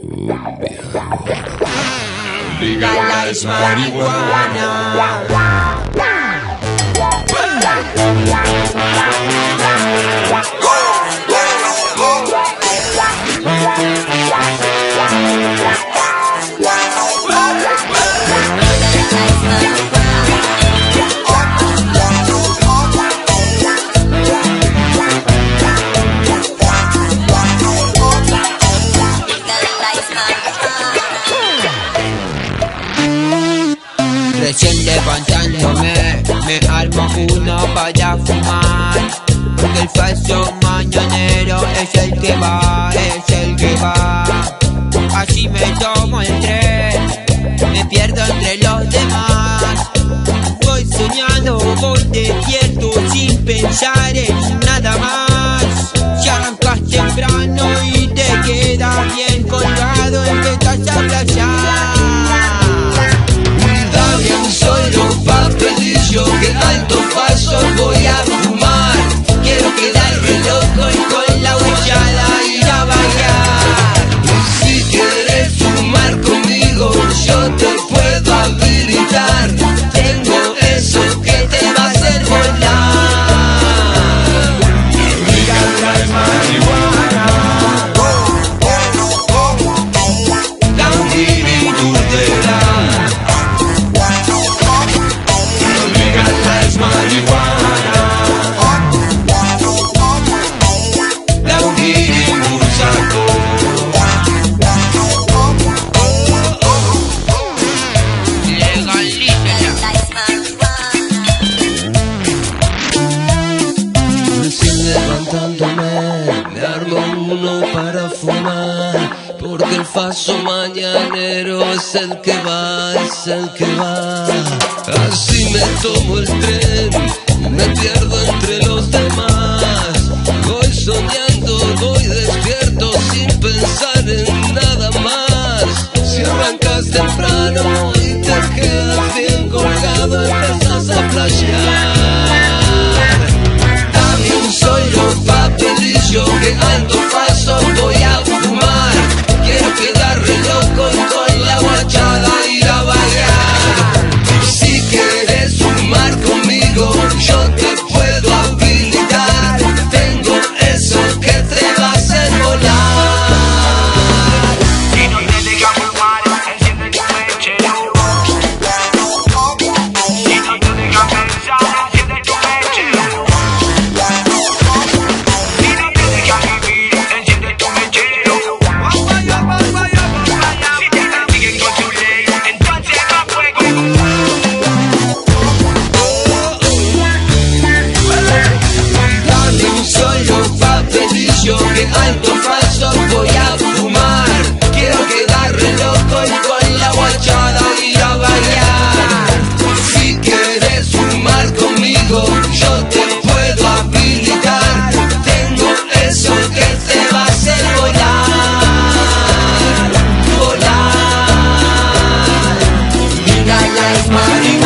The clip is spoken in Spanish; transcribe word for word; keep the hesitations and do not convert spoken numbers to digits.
Legalize marihuana. Recién levantándome, me armo uno para fumar, porque el falso mañanero es el que va, es el que va. Así me tomo el tren, me pierdo entre los demás. Voy soñando, voy despierto sin pensar en nada más. Si arrancas temprano y te quedas bien colgado, empezás a flashear. Papelillo que alto paso voy a fumar. Quiero quedarme loco y con la huechada ir a bailar. Si quieres fumar conmigo, yo te puedo habilitar. Tengo eso que te va a hacer volar. Legalize marihuana. Down here in Turtera. Marihuana. La hundí en un saco. Recién levantándome, me armo uno para fumar, porque el falso mañanero es el que va, es el que va. Así me tomo el tren, me pierdo entre los demás. Voy soñando, voy despierto sin pensar en nada más. Si arrancas temprano y te quedas bien colgado, empezás a flashear. Dame un solo papelillo que alto paso voy a fumar. Quiero quedarme loco y con la guachada ir a bailar. Si quieres fumar conmigo, yo te puedo habilitar. Tengo eso que te va a hacer volar. Si no te deja fumar, enciende tu mechero. Si no te deja pensar, enciende tu mechero. Si no te deja vivir, enciende tu mechero. Si te persiguen con su ley, entonces va fuego. Dame un solo papelillo que alto paso voy a fumar. Quiero quedarme loco y con la guachada ir a bailar. Si quieres fumar conmigo, yo te puedo habilitar. Tengo eso que te va a hacer volar. Volar. Legalize marihuana.